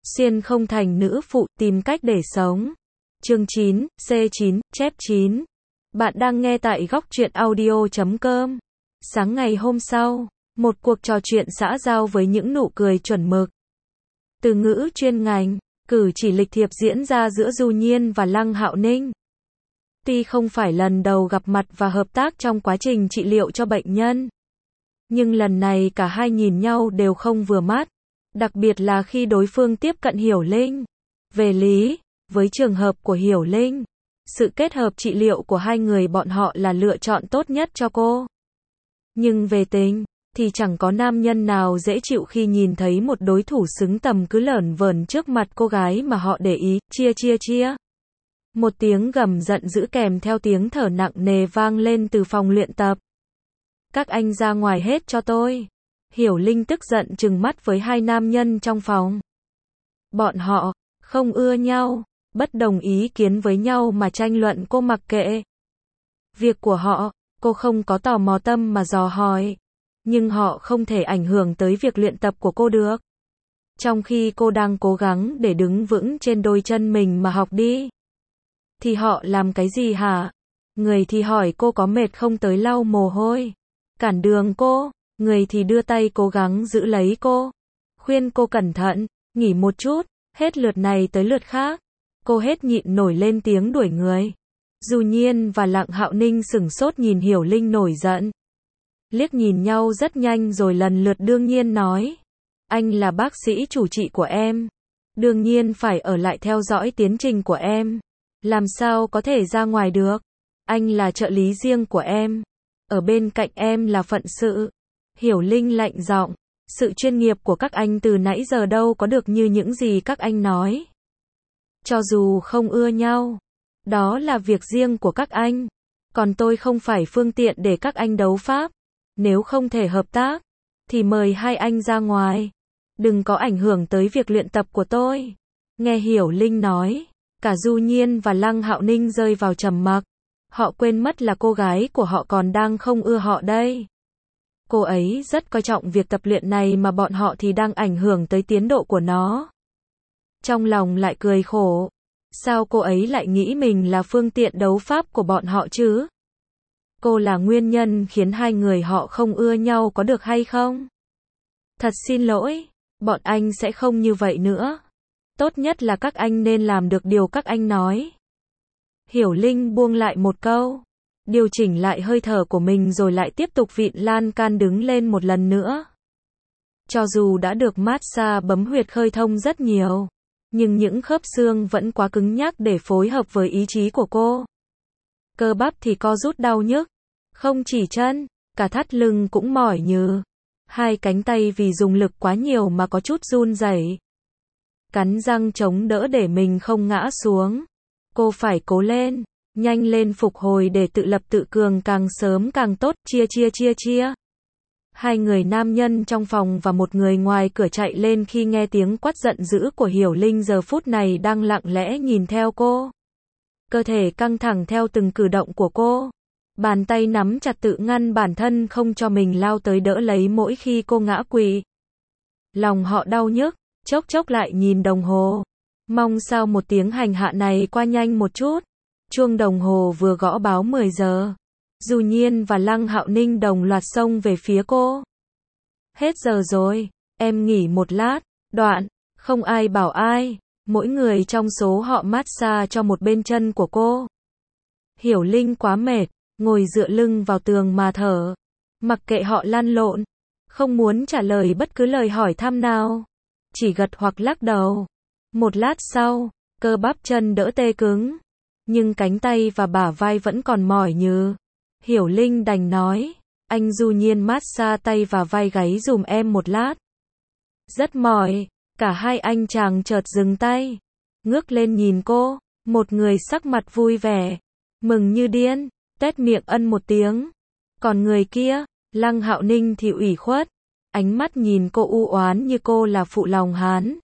Xuyên không thành nữ phụ, tìm cách để sống. Chương 9, C9, chép 9. Bạn đang nghe tại góc truyện audio.com. Sáng ngày hôm sau, một cuộc trò chuyện xã giao với những nụ cười chuẩn mực. Từ ngữ chuyên ngành, cử chỉ lịch thiệp diễn ra giữa Du Nhiên và Lăng Hạo Ninh. Tuy không phải lần đầu gặp mặt và hợp tác trong quá trình trị liệu cho bệnh nhân, nhưng lần này cả hai nhìn nhau đều không vừa mắt. Đặc biệt là khi đối phương tiếp cận Hiểu Linh. Về lý, với trường hợp của Hiểu Linh, sự kết hợp trị liệu của hai người bọn họ là lựa chọn tốt nhất cho cô. Nhưng về tình, thì chẳng có nam nhân nào dễ chịu khi nhìn thấy một đối thủ xứng tầm cứ lởn vởn trước mặt cô gái mà họ để ý. Chia. Một tiếng gầm giận dữ kèm theo tiếng thở nặng nề vang lên từ phòng luyện tập. Các anh ra ngoài hết cho tôi. Hiểu Linh tức giận trừng mắt với hai nam nhân trong phòng. Bọn họ không ưa nhau, bất đồng ý kiến với nhau mà tranh luận cô mặc kệ. Việc của họ, cô không có tò mò tâm mà dò hỏi. Nhưng họ không thể ảnh hưởng tới việc luyện tập của cô được. Trong khi cô đang cố gắng để đứng vững trên đôi chân mình mà học đi. Thì họ làm cái gì hả? Người thì hỏi cô có mệt không tới lau mồ hôi. Cản đường cô. Người thì đưa tay cố gắng giữ lấy cô. Khuyên cô cẩn thận, nghỉ một chút, hết lượt này tới lượt khác. Cô hết nhịn nổi lên tiếng đuổi người. Du Nhiên và Lăng Hạo Ninh sửng sốt nhìn Hiểu Linh nổi giận. Liếc nhìn nhau rất nhanh rồi lần lượt đương nhiên nói. Anh là bác sĩ chủ trị của em. Đương nhiên phải ở lại theo dõi tiến trình của em. Làm sao có thể ra ngoài được. Anh là trợ lý riêng của em. Ở bên cạnh em là phận sự. Hiểu Linh lạnh giọng, sự chuyên nghiệp của các anh từ nãy giờ đâu có được như những gì các anh nói. Cho dù không ưa nhau, đó là việc riêng của các anh, còn tôi không phải phương tiện để các anh đấu pháp. Nếu không thể hợp tác, thì mời hai anh ra ngoài. Đừng có ảnh hưởng tới việc luyện tập của tôi. Nghe Hiểu Linh nói, cả Du Nhiên và Lăng Hạo Ninh rơi vào trầm mặc. Họ quên mất là cô gái của họ còn đang không ưa họ đây. Cô ấy rất coi trọng việc tập luyện này mà bọn họ thì đang ảnh hưởng tới tiến độ của nó. Trong lòng lại cười khổ. Sao cô ấy lại nghĩ mình là phương tiện đấu pháp của bọn họ chứ? Cô là nguyên nhân khiến hai người họ không ưa nhau có được hay không? Thật xin lỗi, bọn anh sẽ không như vậy nữa. Tốt nhất là các anh nên làm được điều các anh nói. Hiểu Linh buông lại một câu. Điều chỉnh lại hơi thở của mình rồi lại tiếp tục vịn lan can đứng lên một lần nữa. Cho dù đã được massage bấm huyệt khơi thông rất nhiều, nhưng những khớp xương vẫn quá cứng nhắc để phối hợp với ý chí của cô. Cơ bắp thì co rút đau nhức, không chỉ chân, cả thắt lưng cũng mỏi nhừ. Hai cánh tay vì dùng lực quá nhiều mà có chút run rẩy. Cắn răng chống đỡ để mình không ngã xuống. Cô phải cố lên. Nhanh lên phục hồi để tự lập tự cường càng sớm càng tốt. Chia. Hai người nam nhân trong phòng và một người ngoài cửa chạy lên khi nghe tiếng quát giận dữ của Hiểu Linh giờ phút này đang lặng lẽ nhìn theo cô. Cơ thể căng thẳng theo từng cử động của cô. Bàn tay nắm chặt tự ngăn bản thân không cho mình lao tới đỡ lấy mỗi khi cô ngã quỵ. Lòng họ đau nhức, chốc lại nhìn đồng hồ. Mong sao một tiếng hành hạ này qua nhanh một chút. Chuông đồng hồ vừa gõ báo 10 giờ. Du Nhiên và Lăng Hạo Ninh đồng loạt xông về phía cô. Hết giờ rồi, em nghỉ một lát. Đoạn, không ai bảo ai. Mỗi người trong số họ massage cho một bên chân của cô. Hiểu Linh quá mệt, ngồi dựa lưng vào tường mà thở. Mặc kệ họ lăn lộn. Không muốn trả lời bất cứ lời hỏi thăm nào. Chỉ gật hoặc lắc đầu. Một lát sau, cơ bắp chân đỡ tê cứng. Nhưng cánh tay và bả vai vẫn còn mỏi nhừ. Hiểu Linh đành nói, anh Du Nhiên massage tay và vai gáy dùm em một lát. Rất mỏi, cả hai anh chàng chợt dừng tay. Ngước lên nhìn cô, một người sắc mặt vui vẻ, mừng như điên, tuét miệng ân một tiếng. Còn người kia, Lăng Hạo Ninh thì ủy khuất, ánh mắt nhìn cô u oán như cô là phụ lòng hắn.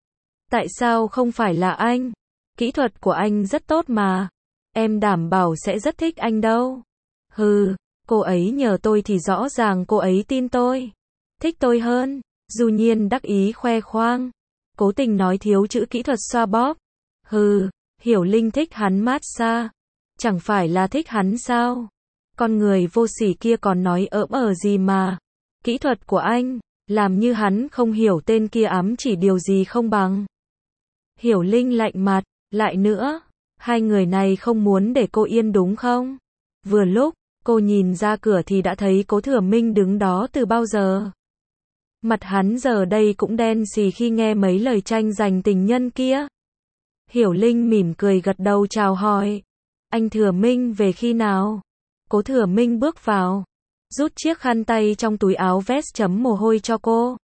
Tại sao không phải là anh? Kỹ thuật của anh rất tốt mà. Em đảm bảo sẽ rất thích anh đâu. Hừ, cô ấy nhờ tôi thì rõ ràng cô ấy tin tôi. Thích tôi hơn. Du Nhiên đắc ý khoe khoang. cố tình nói thiếu chữ kỹ thuật xoa bóp. Hừ, Hiểu Linh thích hắn massage. Chẳng phải là thích hắn sao? Con người vô sỉ kia còn nói gì mà. Kỹ thuật của anh, làm như hắn không hiểu tên kia ám chỉ điều gì không bằng. Hiểu Linh lạnh mặt, lại nữa, hai người này không muốn để cô yên đúng không? Vừa lúc, cô nhìn ra cửa thì đã thấy Cố Thừa Minh đứng đó từ bao giờ. Mặt hắn giờ đây cũng đen xì khi nghe mấy lời tranh giành tình nhân kia. Hiểu Linh mỉm cười gật đầu chào hỏi. Anh Thừa Minh về khi nào? Cố Thừa Minh bước vào, rút chiếc khăn tay trong túi áo vest chấm mồ hôi cho cô.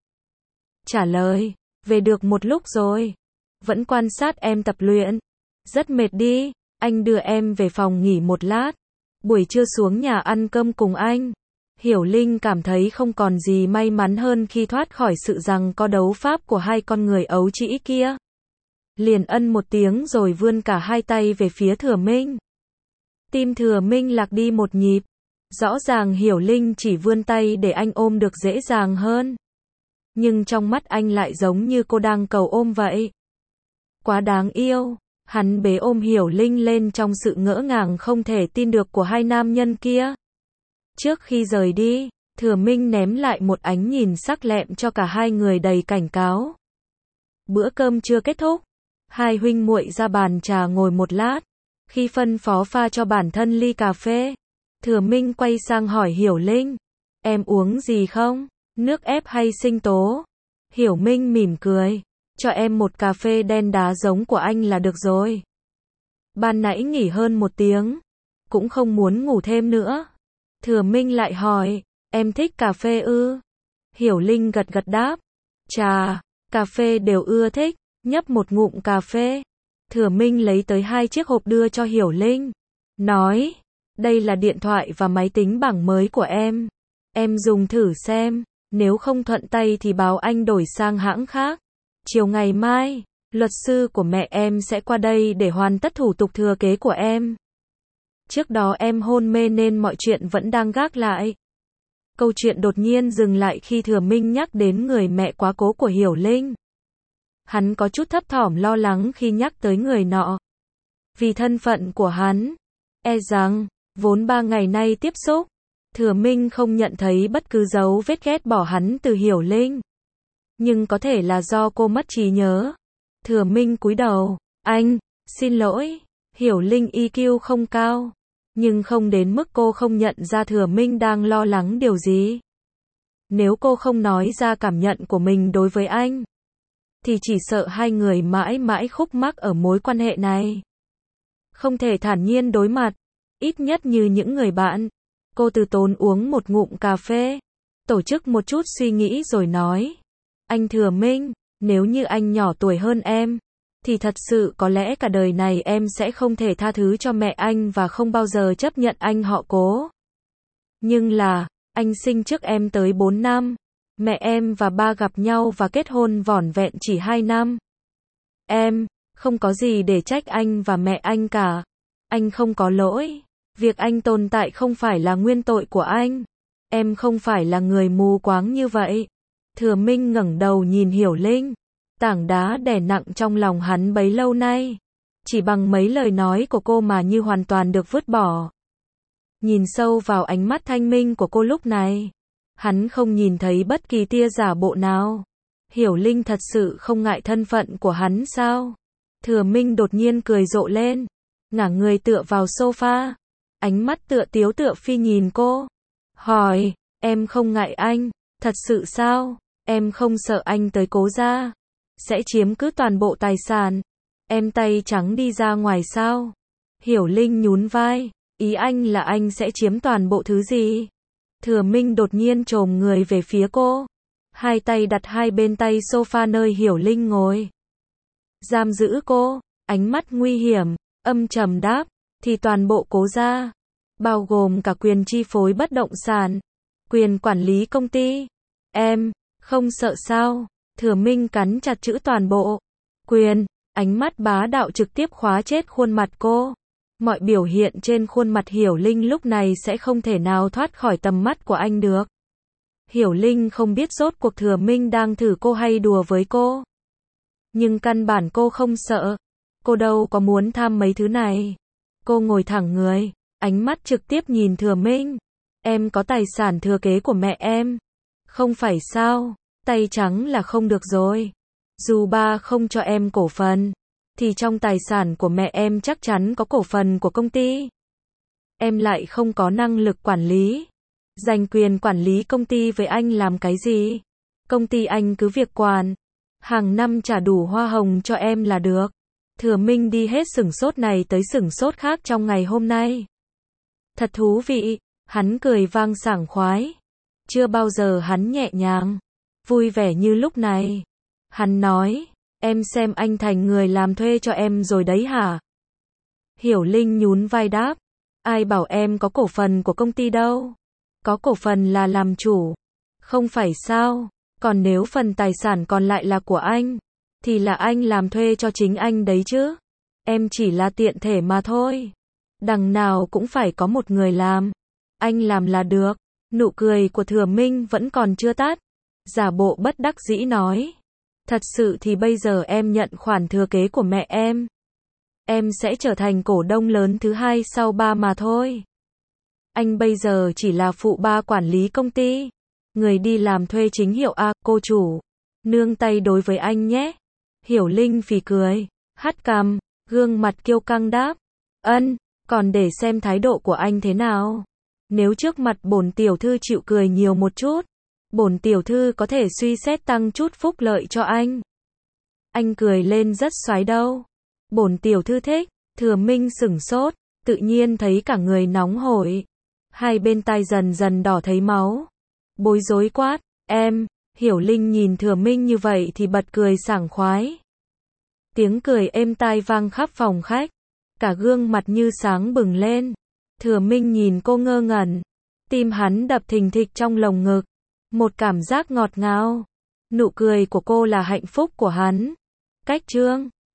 Trả lời, về được một lúc rồi. Vẫn quan sát em tập luyện. Rất mệt đi, anh đưa em về phòng nghỉ một lát. Buổi trưa xuống nhà ăn cơm cùng anh. Hiểu Linh cảm thấy không còn gì may mắn hơn khi thoát khỏi sự giằng co đấu pháp của hai con người ấu trĩ kia. Liền ân một tiếng rồi vươn cả hai tay về phía Thừa Minh. Tim Thừa Minh lạc đi một nhịp. Rõ ràng Hiểu Linh chỉ vươn tay để anh ôm được dễ dàng hơn. Nhưng trong mắt anh lại giống như cô đang cầu ôm vậy. Quá đáng yêu. Hắn bế ôm Hiểu Linh lên trong sự ngỡ ngàng không thể tin được của hai nam nhân kia. Trước khi rời đi, Thừa Minh ném lại một ánh nhìn sắc lẹm cho cả hai người đầy cảnh cáo. Bữa cơm chưa kết thúc, hai huynh muội ra bàn trà ngồi một lát. Khi phân phó pha cho bản thân ly cà phê, Thừa Minh quay sang hỏi Hiểu Linh, em uống gì không? Nước ép hay sinh tố? Hiểu Minh mỉm cười, cho em một cà phê đen đá giống của anh là được rồi. Ban nãy nghỉ hơn một tiếng, cũng không muốn ngủ thêm nữa. Thừa Minh lại hỏi, em thích cà phê ư? Hiểu Linh gật gật đáp, trà, cà phê đều ưa thích, nhấp một ngụm cà phê. Thừa Minh lấy tới 2 chiếc hộp đưa cho Hiểu Linh, nói, đây là điện thoại và máy tính bảng mới của em. Em dùng thử xem, nếu không thuận tay thì báo anh đổi sang hãng khác. Chiều ngày mai, luật sư của mẹ em sẽ qua đây để hoàn tất thủ tục thừa kế của em. Trước đó em hôn mê nên mọi chuyện vẫn đang gác lại. Câu chuyện đột nhiên dừng lại khi Thừa Minh nhắc đến người mẹ quá cố của Hiểu Linh. Hắn có chút thấp thỏm lo lắng khi nhắc tới người nọ. Vì thân phận của hắn, rằng, vốn 3 ngày nay tiếp xúc, Thừa Minh không nhận thấy bất cứ dấu vết ghét bỏ hắn từ Hiểu Linh. Nhưng có thể là do cô mất trí nhớ. Thừa Minh cúi đầu, anh, xin lỗi, Hiểu Linh EQ không cao. Nhưng không đến mức cô không nhận ra Thừa Minh đang lo lắng điều gì. Nếu cô không nói ra cảm nhận của mình đối với anh, thì chỉ sợ hai người mãi mãi khúc mắc ở mối quan hệ này. Không thể thản nhiên đối mặt, ít nhất như những người bạn. Cô từ tốn uống một ngụm cà phê, tổ chức một chút suy nghĩ rồi nói. Anh Thừa Minh, nếu như anh nhỏ tuổi hơn em, thì thật sự có lẽ cả đời này em sẽ không thể tha thứ cho mẹ anh và không bao giờ chấp nhận anh họ Cố. Nhưng là, anh sinh trước em tới 4 năm. Mẹ em và ba gặp nhau và kết hôn vỏn vẹn chỉ 2 năm. Em, không có gì để trách anh và mẹ anh cả. Anh không có lỗi. Việc anh tồn tại không phải là nguyên tội của anh. Em không phải là người mù quáng như vậy. Thừa Minh ngẩng đầu nhìn Hiểu Linh. Tảng đá đè nặng trong lòng hắn bấy lâu nay. Chỉ bằng mấy lời nói của cô mà như hoàn toàn được vứt bỏ. Nhìn sâu vào ánh mắt thanh minh của cô lúc này. Hắn không nhìn thấy bất kỳ tia giả bộ nào. Hiểu Linh thật sự không ngại thân phận của hắn sao? Thừa Minh đột nhiên cười rộ lên. Ngả người tựa vào sofa. Ánh mắt tựa tiếu tựa phi nhìn cô. Hỏi, em không ngại anh, thật sự sao? Em không sợ anh tới Cố gia sẽ chiếm cứ toàn bộ tài sản. Em tay trắng đi ra ngoài sao? Hiểu Linh nhún vai. Ý anh là anh sẽ chiếm toàn bộ thứ gì? Thừa Minh đột nhiên chồm người về phía cô. Hai tay đặt hai bên tay sofa nơi Hiểu Linh ngồi. Giam giữ cô. Ánh mắt nguy hiểm, âm trầm đáp. Thì toàn bộ Cố gia, bao gồm cả quyền chi phối bất động sản, quyền quản lý công ty. Em, không sợ sao? Thừa Minh cắn chặt chữ toàn bộ. Quyền, ánh mắt bá đạo trực tiếp khóa chết khuôn mặt cô. Mọi biểu hiện trên khuôn mặt Hiểu Linh lúc này sẽ không thể nào thoát khỏi tầm mắt của anh được. Hiểu Linh không biết rốt cuộc Thừa Minh đang thử cô hay đùa với cô. Nhưng căn bản cô không sợ. Cô đâu có muốn tham mấy thứ này. Cô ngồi thẳng người, ánh mắt trực tiếp nhìn Thừa Minh. Em có tài sản thừa kế của mẹ em. Không phải sao, tay trắng là không được rồi. Dù ba không cho em cổ phần, thì trong tài sản của mẹ em chắc chắn có cổ phần của công ty. Em lại không có năng lực quản lý. Giành quyền quản lý công ty với anh làm cái gì? Công ty anh cứ việc quản. Hàng năm trả đủ hoa hồng cho em là được. Thừa Minh đi hết sửng sốt này tới sửng sốt khác trong ngày hôm nay. Thật thú vị, hắn cười vang sảng khoái. Chưa bao giờ hắn nhẹ nhàng, vui vẻ như lúc này. Hắn nói, em xem anh thành người làm thuê cho em rồi đấy hả? Hiểu Linh nhún vai đáp, ai bảo em có cổ phần của công ty đâu. Có cổ phần là làm chủ. Không phải sao, còn nếu phần tài sản còn lại là của anh, thì là anh làm thuê cho chính anh đấy chứ. Em chỉ là tiện thể mà thôi. Đằng nào cũng phải có một người làm. Anh làm là được. Nụ cười của Thừa Minh vẫn còn chưa tắt. Giả bộ bất đắc dĩ nói. Thật sự thì bây giờ em nhận khoản thừa kế của mẹ em. Em sẽ trở thành cổ đông lớn thứ hai sau ba mà thôi. Anh bây giờ chỉ là phụ ba quản lý công ty. Người đi làm thuê chính hiệu à, cô chủ. Nương tay đối với anh nhé. Hiểu Linh phì cười, hắt cằm, gương mặt kiêu căng đáp. Ân, còn để xem thái độ của anh thế nào. Nếu trước mặt bổn tiểu thư chịu cười nhiều một chút, bổn tiểu thư có thể suy xét tăng chút phúc lợi cho anh. Anh cười lên rất xoái đâu. Bổn tiểu thư thích. Thừa Minh sửng sốt, tự nhiên thấy cả người nóng hổi. Hai bên tai dần dần đỏ thấy máu. Bối rối quát, em. Hiểu Linh nhìn Thừa Minh như vậy thì bật cười sảng khoái. Tiếng cười êm tai vang khắp phòng khách. Cả gương mặt như sáng bừng lên. Thừa Minh nhìn cô ngơ ngẩn. Tim hắn đập thình thịch trong lồng ngực. Một cảm giác ngọt ngào. Nụ cười của cô là hạnh phúc của hắn. Cách chương